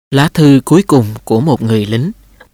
Lá thư cuối cùng của một người lính.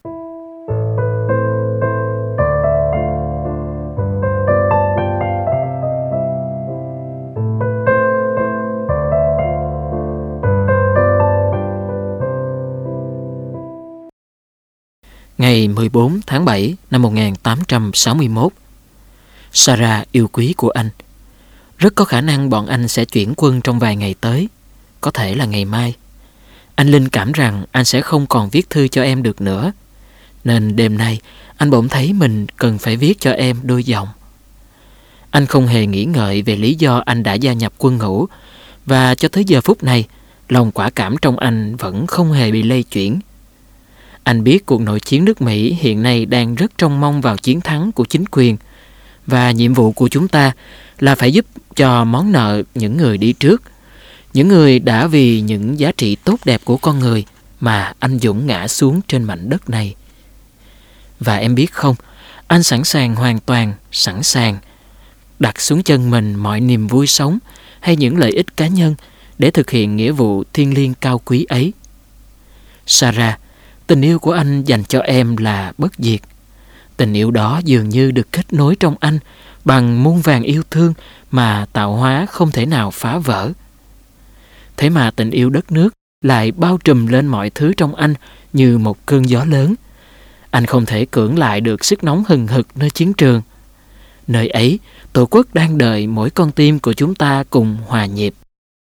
Ngày 14 tháng 7 năm 1861. Sarah yêu quý của anh, rất có khả năng bọn anh sẽ chuyển quân trong vài ngày tới, có thể là ngày mai. Anh linh cảm rằng anh sẽ không còn viết thư cho em được nữa, nên đêm nay anh bỗng thấy mình cần phải viết cho em đôi dòng. Anh không hề nghĩ ngợi về lý do anh đã gia nhập quân ngũ, và cho tới giờ phút này, lòng quả cảm trong anh vẫn không hề bị lay chuyển. Anh biết cuộc nội chiến nước Mỹ hiện nay đang rất trông mong vào chiến thắng của chính quyền, và nhiệm vụ của chúng ta là phải giúp cho món nợ những người đi trước, những người đã vì những giá trị tốt đẹp của con người mà anh dũng ngã xuống trên mảnh đất này. Và em biết không, anh hoàn toàn sẵn sàng đặt xuống chân mình mọi niềm vui sống hay những lợi ích cá nhân để thực hiện nghĩa vụ thiêng liêng cao quý ấy. Sarah, tình yêu của anh dành cho em là bất diệt. Tình yêu đó dường như được kết nối trong anh bằng muôn vàn yêu thương mà tạo hóa không thể nào phá vỡ. Thế mà tình yêu đất nước lại bao trùm lên mọi thứ trong anh như một cơn gió lớn. Anh không thể cưỡng lại được sức nóng hừng hực nơi chiến trường. Nơi ấy, Tổ quốc đang đợi mỗi con tim của chúng ta cùng hòa nhịp.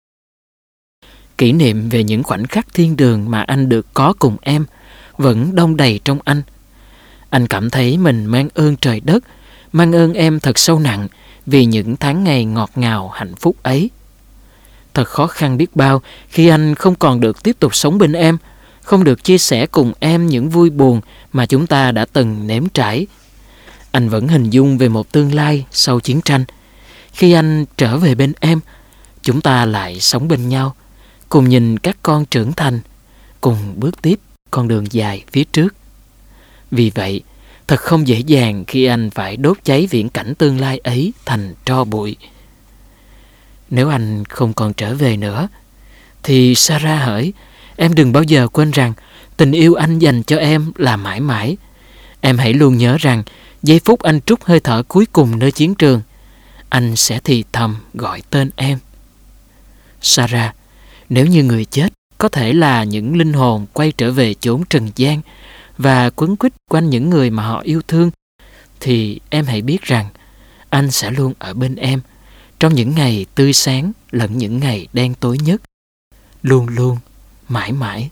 Kỷ niệm về những khoảnh khắc thiên đường mà anh được có cùng em vẫn đong đầy trong anh. Anh cảm thấy mình mang ơn trời đất, mang ơn em thật sâu nặng vì những tháng ngày ngọt ngào hạnh phúc ấy. Thật khó khăn biết bao khi anh không còn được tiếp tục sống bên em, không được chia sẻ cùng em những vui buồn mà chúng ta đã từng nếm trải. Anh vẫn hình dung về một tương lai sau chiến tranh. Khi anh trở về bên em, chúng ta lại sống bên nhau, cùng nhìn các con trưởng thành, cùng bước tiếp con đường dài phía trước. Vì vậy, thật không dễ dàng khi anh phải đốt cháy viễn cảnh tương lai ấy thành tro bụi. Nếu anh không còn trở về nữa, thì Sarah hỡi, em đừng bao giờ quên rằng tình yêu anh dành cho em là mãi mãi. Em hãy luôn nhớ rằng giây phút anh trút hơi thở cuối cùng nơi chiến trường, anh sẽ thì thầm gọi tên em. Sarah, nếu như người chết có thể là những linh hồn quay trở về chốn trần gian và quấn quýt quanh những người mà họ yêu thương, thì em hãy biết rằng anh sẽ luôn ở bên em trong những ngày tươi sáng lẫn những ngày đen tối nhất, luôn luôn, mãi mãi.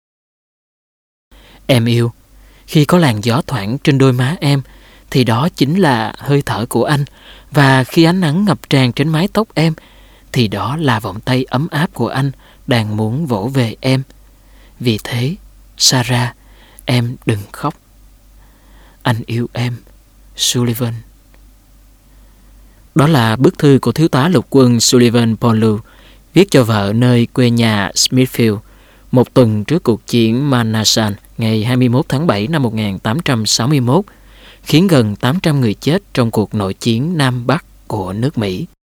Em yêu, khi có làn gió thoảng trên đôi má em thì đó chính là hơi thở của anh, và khi ánh nắng ngập tràn trên mái tóc em thì đó là vòng tay ấm áp của anh đang muốn vỗ về em. Vì thế, Sarah, em đừng khóc. Anh yêu em, Sullivan. Đó là bức thư của thiếu tá lục quân Sullivan Paulu viết cho vợ nơi quê nhà Smithfield một tuần trước cuộc chiến Manassas ngày 21 tháng 7 năm 1861, khiến gần 800 người chết trong cuộc nội chiến Nam Bắc của nước Mỹ.